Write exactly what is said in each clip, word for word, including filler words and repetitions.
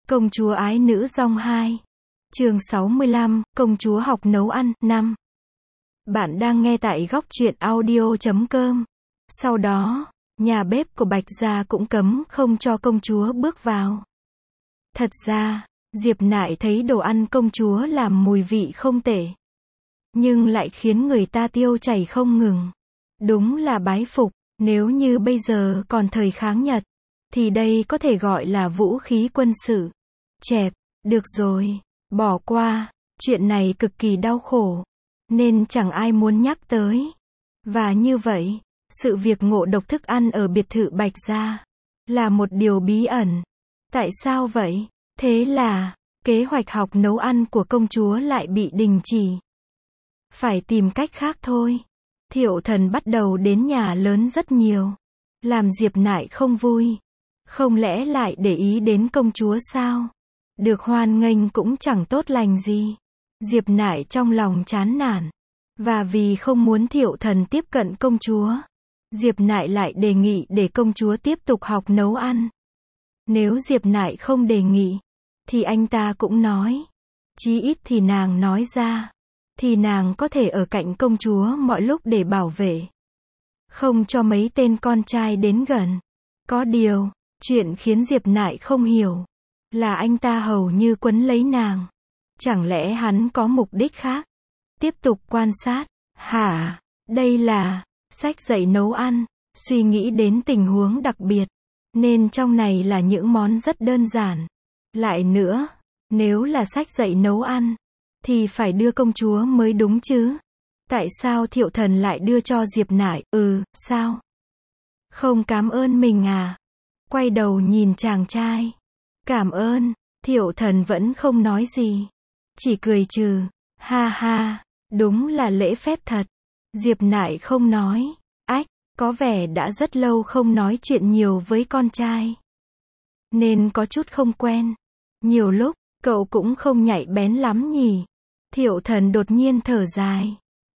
Công chúa ái nữ dong hai. Chương sáu mươi lăm, công chúa học nấu ăn, năm. Bạn đang nghe tại góc truyện audio chấm com. Sau đó, nhà bếp của Bạch Gia cũng cấm không cho công chúa bước vào. Thật ra, Diệp Nại thấy đồ ăn công chúa làm mùi vị không tệ, nhưng lại khiến người ta tiêu chảy không ngừng. Đúng là bái phục, nếu như bây giờ còn thời kháng Nhật, thì đây có thể gọi là vũ khí quân sự. Chẹp, được rồi, bỏ qua, chuyện này cực kỳ đau khổ, nên chẳng ai muốn nhắc tới. Và như vậy, sự việc ngộ độc thức ăn ở biệt thự Bạch Gia là một điều bí ẩn. Tại sao vậy? Thế là, kế hoạch học nấu ăn của công chúa lại bị đình chỉ. Phải tìm cách khác thôi. Thiệu Thần bắt đầu đến nhà lớn rất nhiều, làm Diệp Nại không vui. Không lẽ lại để ý đến công chúa sao? Được hoan nghênh cũng chẳng tốt lành gì. Diệp Nại trong lòng chán nản. Và vì không muốn Thiệu Thần tiếp cận công chúa, Diệp Nại lại đề nghị để công chúa tiếp tục học nấu ăn. Nếu Diệp Nại không đề nghị, thì anh ta cũng nói. Chí ít thì nàng nói ra, thì nàng có thể ở cạnh công chúa mọi lúc để bảo vệ, không cho mấy tên con trai đến gần. Có điều, chuyện khiến Diệp Nại không hiểu là anh ta hầu như quấn lấy nàng. Chẳng lẽ hắn có mục đích khác? Tiếp tục quan sát. Hả? Đây là sách dạy nấu ăn. Suy nghĩ đến tình huống đặc biệt, nên trong này là những món rất đơn giản. Lại nữa, nếu là sách dạy nấu ăn, thì phải đưa công chúa mới đúng chứ. Tại sao Thiệu Thần lại đưa cho Diệp Nại? Ừ, sao? Không cảm ơn mình à? Quay đầu nhìn chàng trai. Cảm ơn. Thiệu Thần vẫn không nói gì, chỉ cười trừ. Ha ha, đúng là lễ phép thật. Diệp Nại không nói. Ách, có vẻ đã rất lâu không nói chuyện nhiều với con trai, nên có chút không quen. Nhiều lúc, cậu cũng không nhạy bén lắm nhỉ? Thiệu Thần đột nhiên thở dài.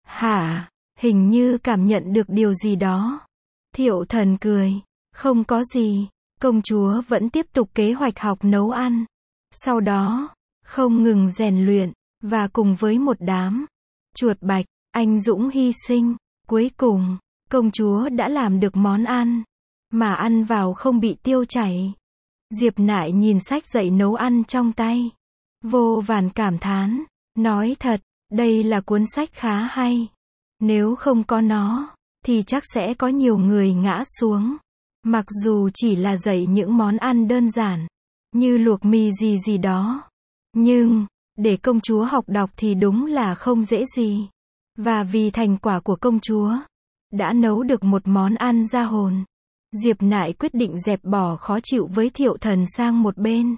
Hả? Hình như cảm nhận được điều gì đó. Thiệu Thần cười. Không có gì. Công chúa vẫn tiếp tục kế hoạch học nấu ăn. Sau đó, không ngừng rèn luyện, và cùng với một đám chuột bạch, anh dũng hy sinh. Cuối cùng, công chúa đã làm được món ăn, mà ăn vào không bị tiêu chảy. Diệp Nại nhìn sách dạy nấu ăn trong tay, vô vàn cảm thán. Nói thật, đây là cuốn sách khá hay. Nếu không có nó, thì chắc sẽ có nhiều người ngã xuống. Mặc dù chỉ là dạy những món ăn đơn giản, như luộc mì gì gì đó. Nhưng, để công chúa học đọc thì đúng là không dễ gì. Và vì thành quả của công chúa đã nấu được một món ăn ra hồn, Diệp Nại quyết định dẹp bỏ khó chịu với Thiệu Thần sang một bên,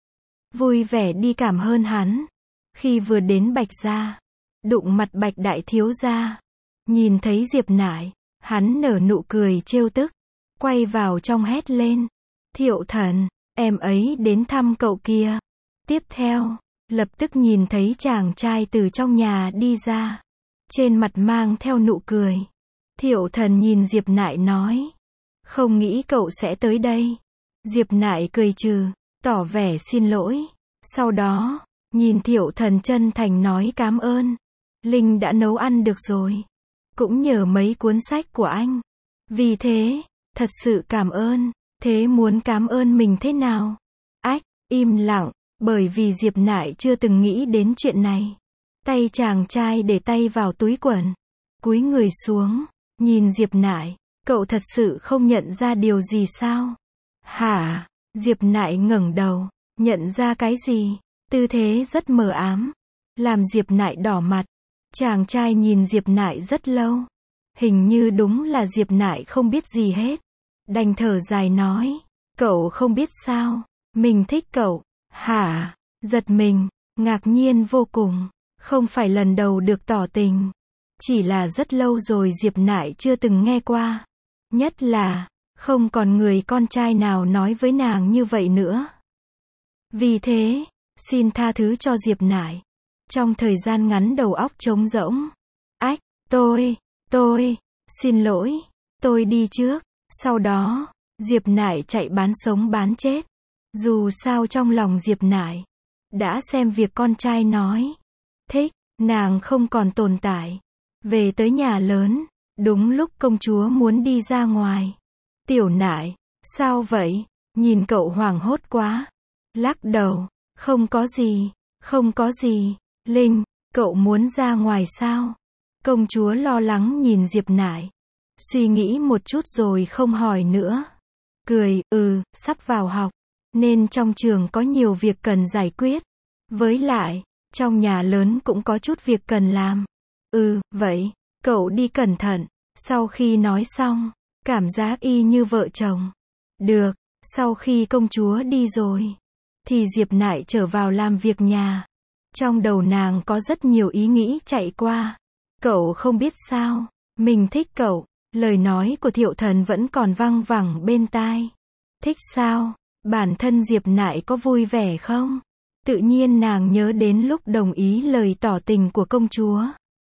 vui vẻ đi cảm ơn hắn. Khi vừa đến Bạch Gia, đụng mặt Bạch đại thiếu gia, nhìn thấy Diệp Nại, hắn nở nụ cười trêu tức, quay vào trong hét lên. Thiệu Thần, em ấy đến thăm cậu kia. Tiếp theo, lập tức nhìn thấy chàng trai từ trong nhà đi ra, trên mặt mang theo nụ cười. Thiệu Thần nhìn Diệp Nại nói, không nghĩ cậu sẽ tới đây. Diệp Nại cười trừ, tỏ vẻ xin lỗi. Sau đó, nhìn Thiệu Thần chân thành nói cảm ơn. Linh đã nấu ăn được rồi, cũng nhờ mấy cuốn sách của anh. Vì thế, thật sự cảm ơn. Thế muốn cảm ơn mình thế nào? Ách, im lặng, bởi vì Diệp Nại chưa từng nghĩ đến chuyện này. Tay chàng trai để tay vào túi quần, cúi người xuống, nhìn Diệp Nại. Cậu thật sự không nhận ra điều gì sao? Hả? Diệp Nại ngẩng đầu, nhận ra cái gì? Tư thế rất mờ ám, làm Diệp Nại đỏ mặt. Chàng trai nhìn Diệp Nại rất lâu. Hình như đúng là Diệp Nại không biết gì hết. Đành thở dài nói, cậu không biết sao? Mình thích cậu. Hả? Giật mình, ngạc nhiên vô cùng. Không phải lần đầu được tỏ tình. Chỉ là rất lâu rồi Diệp Nại chưa từng nghe qua. Nhất là, không còn người con trai nào nói với nàng như vậy nữa. Vì thế, xin tha thứ cho Diệp Nại. Trong thời gian ngắn đầu óc trống rỗng. Ách, tôi, tôi, xin lỗi, tôi đi trước. Sau đó, Diệp Nại chạy bán sống bán chết. Dù sao trong lòng Diệp Nải, đã xem việc con trai nói, thích, nàng không còn tồn tại. Về tới nhà lớn, đúng lúc công chúa muốn đi ra ngoài. Tiểu Nải, sao vậy? Nhìn cậu hoảng hốt quá. Lắc đầu, không có gì, không có gì. Linh, cậu muốn ra ngoài sao? Công chúa lo lắng nhìn Diệp Nải. Suy nghĩ một chút rồi không hỏi nữa. Cười, ừ, sắp vào học, nên trong trường có nhiều việc cần giải quyết. Với lại, trong nhà lớn cũng có chút việc cần làm. Ừ, vậy, cậu đi cẩn thận. Sau khi nói xong, cảm giác y như vợ chồng. Được, sau khi công chúa đi rồi, thì Diệp Nải trở vào làm việc nhà. Trong đầu nàng có rất nhiều ý nghĩ chạy qua. Cậu không biết sao, mình thích cậu. Lời nói của Thiệu Thần vẫn còn văng vẳng bên tai. Thích sao? Bản thân Diệp Nải có vui vẻ không? Tự nhiên nàng nhớ đến lúc đồng ý lời tỏ tình của công chúa.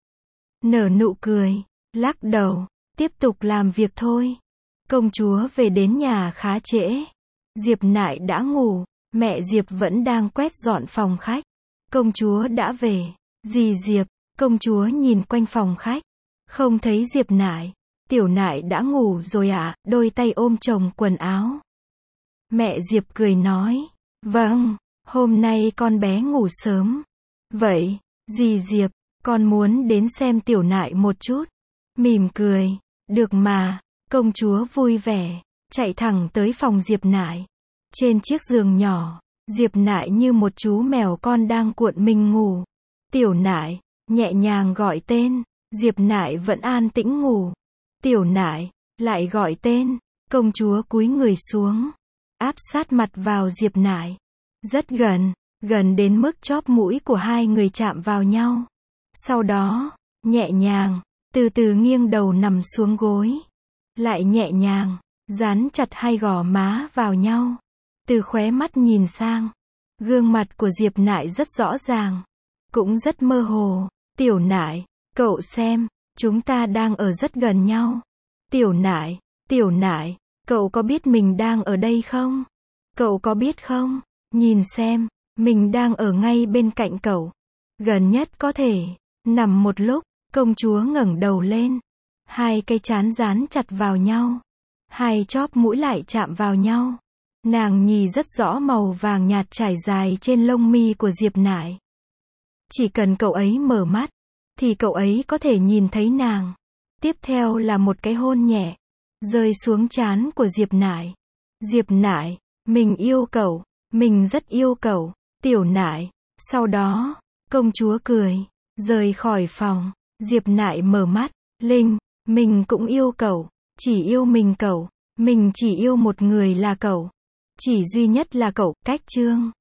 Nở nụ cười, lắc đầu, tiếp tục làm việc thôi. Công chúa về đến nhà khá trễ. Diệp Nải đã ngủ, mẹ Diệp vẫn đang quét dọn phòng khách. Công chúa đã về. Dì Diệp, công chúa nhìn quanh phòng khách, không thấy Diệp Nải. Tiểu Nải đã ngủ rồi ạ, à? Đôi tay ôm chồng quần áo. Mẹ Diệp cười nói, vâng, hôm nay con bé ngủ sớm. Vậy, dì Diệp, con muốn đến xem Tiểu Nải một chút. Mỉm cười, được mà. Công chúa vui vẻ, chạy thẳng tới phòng Diệp Nải. Trên chiếc giường nhỏ, Diệp Nải như một chú mèo con đang cuộn mình ngủ. Tiểu Nải, nhẹ nhàng gọi tên. Diệp Nải vẫn an tĩnh ngủ. Tiểu Nải, lại gọi tên. Công chúa cúi người xuống, áp sát mặt vào Diệp Nải. Rất gần, gần đến mức chóp mũi của hai người chạm vào nhau. Sau đó, nhẹ nhàng, từ từ nghiêng đầu nằm xuống gối. Lại nhẹ nhàng, dán chặt hai gò má vào nhau. Từ khóe mắt nhìn sang, gương mặt của Diệp Nải rất rõ ràng, cũng rất mơ hồ. Tiểu Nải, cậu xem, chúng ta đang ở rất gần nhau. Tiểu Nải, Tiểu Nải, cậu có biết mình đang ở đây không? Cậu có biết không? Nhìn xem, mình đang ở ngay bên cạnh cậu. Gần nhất có thể. Nằm một lúc, công chúa ngẩng đầu lên. Hai cây trán dán chặt vào nhau. Hai chóp mũi lại chạm vào nhau. Nàng nhì rất rõ màu vàng nhạt trải dài trên lông mi của Diệp Nải. Chỉ cần cậu ấy mở mắt, thì cậu ấy có thể nhìn thấy nàng. Tiếp theo là một cái hôn nhẹ, rơi xuống trán của Diệp Nải. Diệp Nải, mình yêu cậu, mình rất yêu cậu. Tiểu Nải, sau đó, công chúa cười, rời khỏi phòng. Diệp Nải mở mắt, Linh, mình cũng yêu cậu, chỉ yêu mình cậu, mình chỉ yêu một người là cậu. Chỉ duy nhất là cậu, cách chương.